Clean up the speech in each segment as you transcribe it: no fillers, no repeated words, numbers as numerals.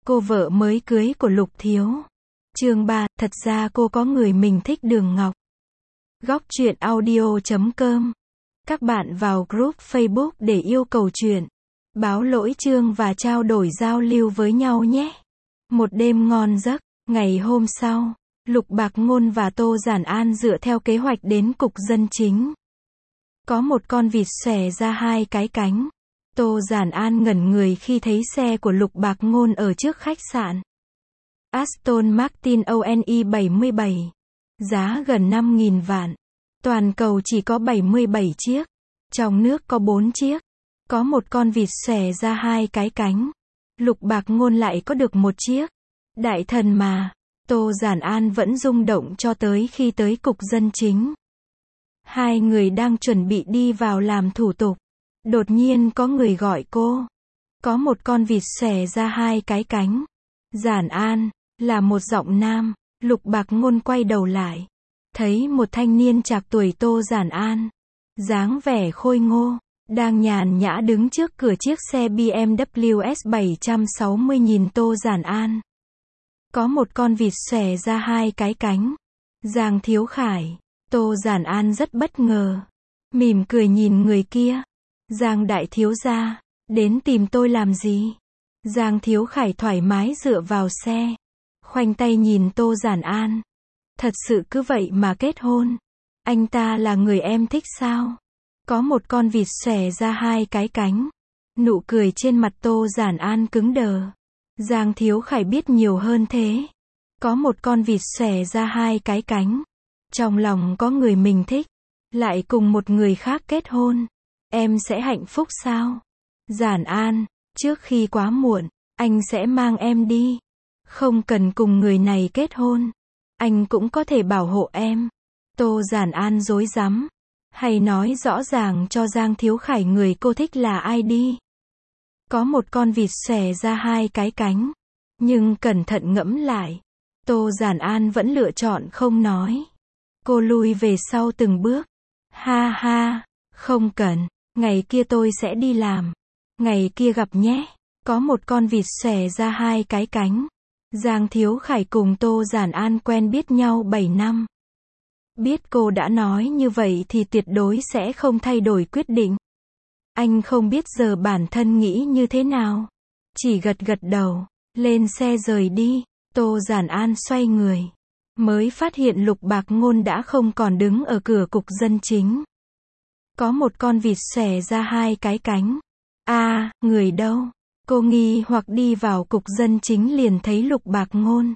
Cô vợ mới cưới của Lục Thiếu. Chương 3, thật ra cô có người mình thích. Đường Ngọc. Góc truyện audio.com. Các bạn vào group Facebook để yêu cầu truyện, báo lỗi chương và trao đổi giao lưu với nhau nhé. Một đêm ngon giấc, ngày hôm sau, Lục Bạc Ngôn và Tô Giản An dựa theo kế hoạch đến cục dân chính. Có một con vịt xòe ra hai cái cánh. Tô Giản An ngẩn người khi thấy xe của Lục Bạc Ngôn ở trước khách sạn. Aston Martin ONE 77. Giá gần 5.000 vạn. Toàn cầu chỉ có 77 chiếc. Trong nước có 4 chiếc. Có một con vịt xòe ra hai cái cánh. Lục Bạc Ngôn lại có được một chiếc. Đại thần mà. Tô Giản An vẫn rung động cho tới khi tới cục dân chính. Hai người đang chuẩn bị đi vào làm thủ tục. Đột nhiên có người gọi cô. Có một con vịt xòe ra hai cái cánh. Giản An, là một giọng nam. Lục Bạc Ngôn quay đầu lại. Thấy một thanh niên trạc tuổi Tô Giản An. Dáng vẻ khôi ngô. Đang nhàn nhã đứng trước cửa chiếc xe BMW S760 nhìn Tô Giản An. Có một con vịt xòe ra hai cái cánh. Giang Thiếu Khải. Tô Giản An rất bất ngờ. Mỉm cười nhìn người kia. Giang đại thiếu gia, đến tìm tôi làm gì? Giang Thiếu Khải thoải mái dựa vào xe. Khoanh tay nhìn Tô Giản An. Thật sự cứ vậy mà kết hôn? Anh ta là người em thích sao? Có một con vịt xòe ra hai cái cánh. Nụ cười trên mặt Tô Giản An cứng đờ. Giang Thiếu Khải biết nhiều hơn thế. Có một con vịt xòe ra hai cái cánh. Trong lòng có người mình thích. Lại cùng một người khác kết hôn. Em sẽ hạnh phúc sao? Giản An, trước khi quá muộn, anh sẽ mang em đi. Không cần cùng người này kết hôn. Anh cũng có thể bảo hộ em. Tô Giản An rối rắm. Hay nói rõ ràng cho Giang Thiếu Khải người cô thích là ai đi. Có một con vịt xòe ra hai cái cánh. Nhưng cẩn thận ngẫm lại. Tô Giản An vẫn lựa chọn không nói. Cô lùi về sau từng bước. Ha ha, không cần. Ngày kia tôi sẽ đi làm. Ngày kia gặp nhé. Có một con vịt xòe ra hai cái cánh. Giang Thiếu Khải cùng Tô Giản An quen biết nhau 7 năm. Biết cô đã nói như vậy thì tuyệt đối sẽ không thay đổi quyết định. Anh không biết giờ bản thân nghĩ như thế nào. Chỉ gật gật đầu. Lên xe rời đi. Tô Giản An xoay người. Mới phát hiện Lục Bạc Ngôn đã không còn đứng ở cửa cục dân chính. Có một con vịt xòe ra hai cái cánh. Người đâu? Cô nghi hoặc đi vào cục dân chính liền thấy Lục Bạc Ngôn.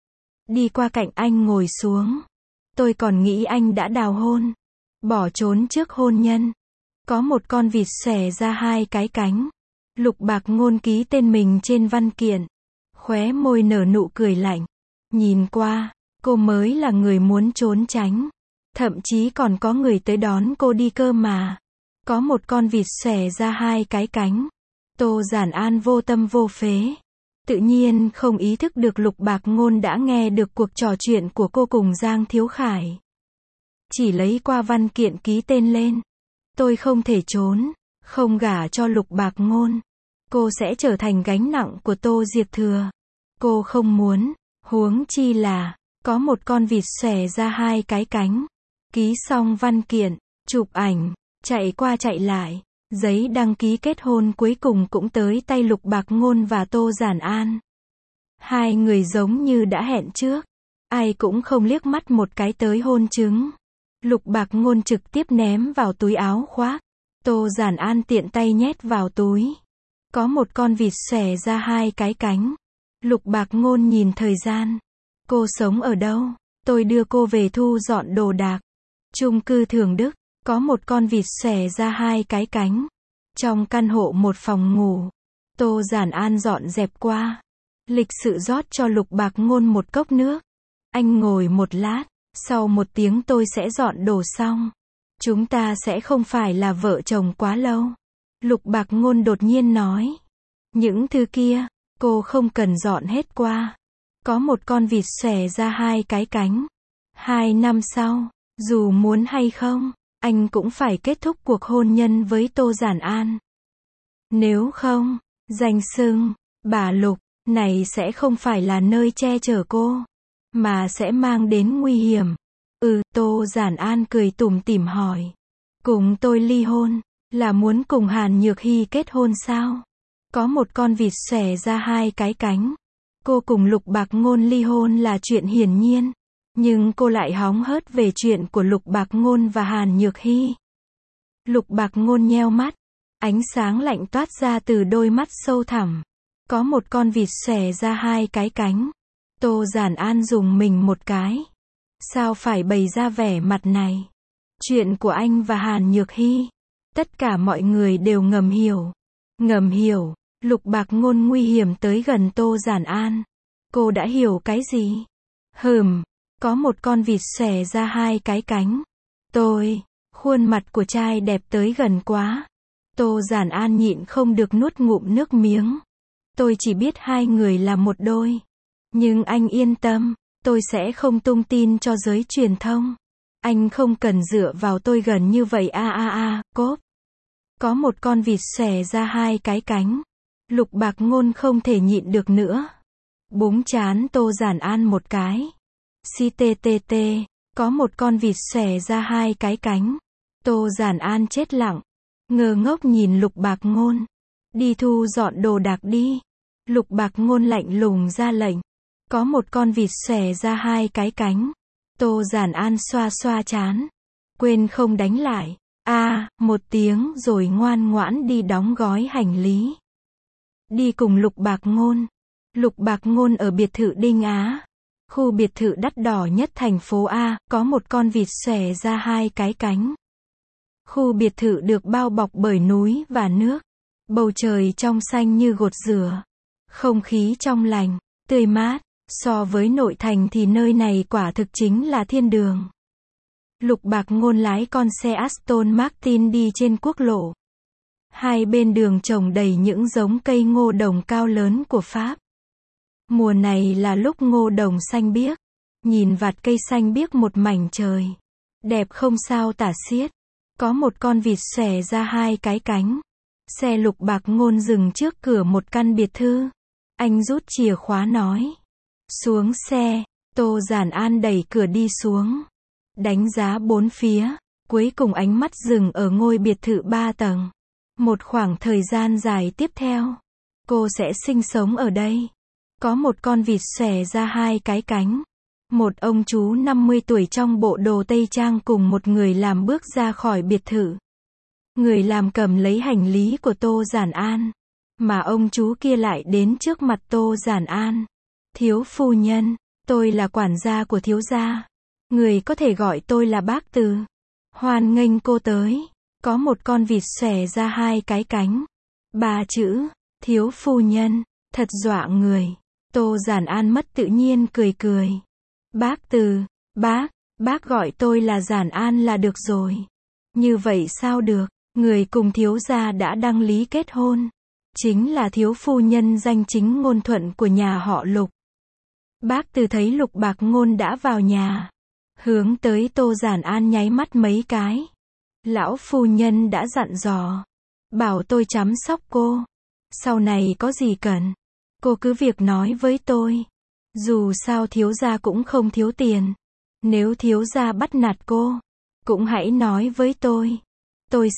Đi qua cạnh anh ngồi xuống. Tôi còn nghĩ anh đã đào hôn. Bỏ trốn trước hôn nhân. Có một con vịt xòe ra hai cái cánh. Lục Bạc Ngôn ký tên mình trên văn kiện. Khóe môi nở nụ cười lạnh. Nhìn qua, cô mới là người muốn trốn tránh. Thậm chí còn có người tới đón cô đi cơ mà. Có một con vịt xòe ra hai cái cánh. Tô Giản An vô tâm vô phế. Tự nhiên không ý thức được Lục Bạc Ngôn đã nghe được cuộc trò chuyện của cô cùng Giang Thiếu Khải. Chỉ lấy qua văn kiện ký tên lên. Tôi không thể trốn. Không gả cho Lục Bạc Ngôn. Cô sẽ trở thành gánh nặng của Tô Diệp Thừa. Cô không muốn. Huống chi là, có một con vịt xòe ra hai cái cánh. Ký xong văn kiện, chụp ảnh, chạy qua chạy lại. Giấy đăng ký kết hôn cuối cùng cũng tới tay Lục Bạc Ngôn và Tô Giản An. Hai người giống như đã hẹn trước. Ai cũng không liếc mắt một cái tới hôn chứng. Lục Bạc Ngôn trực tiếp ném vào túi áo khoác. Tô Giản An tiện tay nhét vào túi. Có một con vịt xòe ra hai cái cánh. Lục Bạc Ngôn nhìn thời gian. Cô sống ở đâu? Tôi đưa cô về thu dọn đồ đạc. Chung cư Thường Đức. Có một con vịt xòe ra hai cái cánh. Trong căn hộ một phòng ngủ. Tô Giản An dọn dẹp qua. Lịch sự rót cho Lục Bạc Ngôn một cốc nước. Anh ngồi một lát. Sau 1 tiếng tôi sẽ dọn đồ xong. Chúng ta sẽ không phải là vợ chồng quá lâu. Lục Bạc Ngôn đột nhiên nói. Những thứ kia, cô không cần dọn hết qua. Có một con vịt xòe ra hai cái cánh. 2 năm sau, dù muốn hay không, anh cũng phải kết thúc cuộc hôn nhân với Tô Giản An. Nếu không, danh xưng bà Lục Này sẽ không phải là nơi che chở cô, mà sẽ mang đến nguy hiểm. Tô Giản An cười tủm tỉm hỏi. Cùng tôi ly hôn, là muốn cùng Hàn Nhược Hy kết hôn sao? Có một con vịt xòe ra hai cái cánh. Cô cùng Lục Bạc Ngôn ly hôn là chuyện hiển nhiên. Nhưng cô lại hóng hớt về chuyện của Lục Bạc Ngôn và Hàn Nhược Hy. Lục Bạc Ngôn nheo mắt. Ánh sáng lạnh toát ra từ đôi mắt sâu thẳm. Có một con vịt xòe ra hai cái cánh. Tô Giản An dùng mình một cái. Sao phải bày ra vẻ mặt này? Chuyện của anh và Hàn Nhược Hy. Tất cả mọi người đều ngầm hiểu. Ngầm hiểu, Lục Bạc Ngôn nguy hiểm tới gần Tô Giản An. Cô đã hiểu cái gì? Có một con vịt xòe ra hai cái cánh. Khuôn mặt của trai đẹp tới gần quá. Tô Giản An nhịn không được nuốt ngụm nước miếng. Tôi chỉ biết hai người là một đôi. Nhưng anh yên tâm, tôi sẽ không tung tin cho giới truyền thông. Anh không cần dựa vào tôi gần như vậy cốp. Có một con vịt xòe ra hai cái cánh. Lục Bạc Ngôn không thể nhịn được nữa. Búng trán Tô Giản An một cái. CTTT, có một con vịt xòe ra hai cái cánh. Tô Giản An chết lặng. Ngơ ngốc nhìn Lục Bạc Ngôn. Đi thu dọn đồ đạc đi. Lục Bạc Ngôn lạnh lùng ra lệnh. Có một con vịt xòe ra hai cái cánh. Tô Giản An xoa xoa trán. Quên không đánh lại. Một tiếng rồi ngoan ngoãn đi đóng gói hành lý. Đi cùng Lục Bạc Ngôn. Lục Bạc Ngôn ở biệt thự Đinh Á. Khu biệt thự đắt đỏ nhất thành phố A, có một con vịt xòe ra hai cái cánh. Khu biệt thự được bao bọc bởi núi và nước. Bầu trời trong xanh như gột rửa. Không khí trong lành, tươi mát. So với nội thành thì nơi này quả thực chính là thiên đường. Lục Bạc Ngôn lái con xe Aston Martin đi trên quốc lộ. Hai bên đường trồng đầy những giống cây ngô đồng cao lớn của Pháp. Mùa này là lúc ngô đồng xanh biếc. Nhìn vạt cây xanh biếc một mảnh trời. Đẹp không sao tả xiết. Có một con vịt xòe ra hai cái cánh. Xe Lục Bạc Ngôn dừng trước cửa một căn biệt thự. Anh rút chìa khóa nói. Xuống xe. Tô Giản An đẩy cửa đi xuống. Đánh giá bốn phía. Cuối cùng ánh mắt dừng ở ngôi biệt thự 3 tầng. Một khoảng thời gian dài tiếp theo, cô sẽ sinh sống ở đây. Có một con vịt xòe ra hai cái cánh. Một ông chú 50 tuổi trong bộ đồ tây trang cùng một người làm bước ra khỏi biệt thự. Người làm cầm lấy hành lý của Tô Giản An. Mà ông chú kia lại đến trước mặt Tô Giản An. Thiếu phu nhân, tôi là quản gia của thiếu gia. Người có thể gọi tôi là bác Từ. Hoan nghênh cô tới. Có một con vịt xòe ra hai cái cánh. 3 chữ, thiếu phu nhân, thật dọa người. Tô Giản An mất tự nhiên cười cười. Bác Từ, bác gọi tôi là Giản An là được rồi. Như vậy sao được, người cùng thiếu gia đã đăng lý kết hôn. Chính là thiếu phu nhân danh chính ngôn thuận của nhà họ Lục. Bác Từ thấy Lục Bạc Ngôn đã vào nhà. Hướng tới Tô Giản An nháy mắt mấy cái. Lão phu nhân đã dặn dò. Bảo tôi chăm sóc cô. Sau này có gì cần, cô cứ việc nói với tôi. Dù sao thiếu gia cũng không thiếu tiền. Nếu thiếu gia bắt nạt cô, cũng hãy nói với tôi. Tôi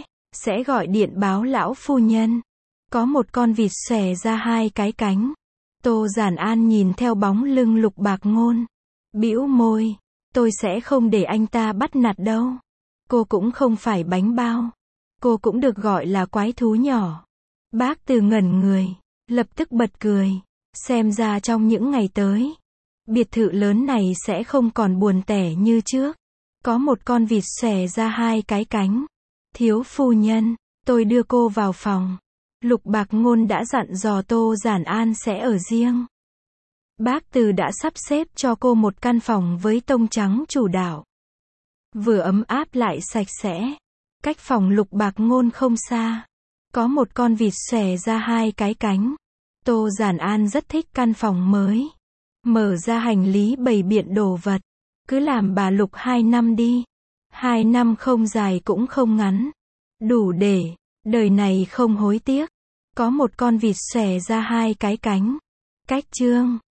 sẽ gọi điện báo lão phu nhân. Có một con vịt xòe ra hai cái cánh. Tô Giản An nhìn theo bóng lưng Lục Bạc Ngôn. Bĩu môi. Tôi sẽ không để anh ta bắt nạt đâu. Cô cũng không phải bánh bao. Cô cũng được gọi là quái thú nhỏ. Bác Từ ngẩn người. Lập tức bật cười. Xem ra trong những ngày tới, biệt thự lớn này sẽ không còn buồn tẻ như trước. Có một con vịt xòe ra hai cái cánh. Thiếu phu nhân, tôi đưa cô vào phòng. Lục Bạc Ngôn đã dặn dò Tô Giản An sẽ ở riêng. Bác Từ đã sắp xếp cho cô một căn phòng với tông trắng chủ đạo. Vừa ấm áp lại sạch sẽ. Cách phòng Lục Bạc Ngôn không xa. Có một con vịt xòe ra hai cái cánh. Tô Giản An rất thích căn phòng mới. Mở ra hành lý bày biện đồ vật. Cứ làm bà Lục 2 năm đi. 2 năm không dài cũng không ngắn. Đủ để đời này không hối tiếc. Có một con vịt xòe ra hai cái cánh. Cách chương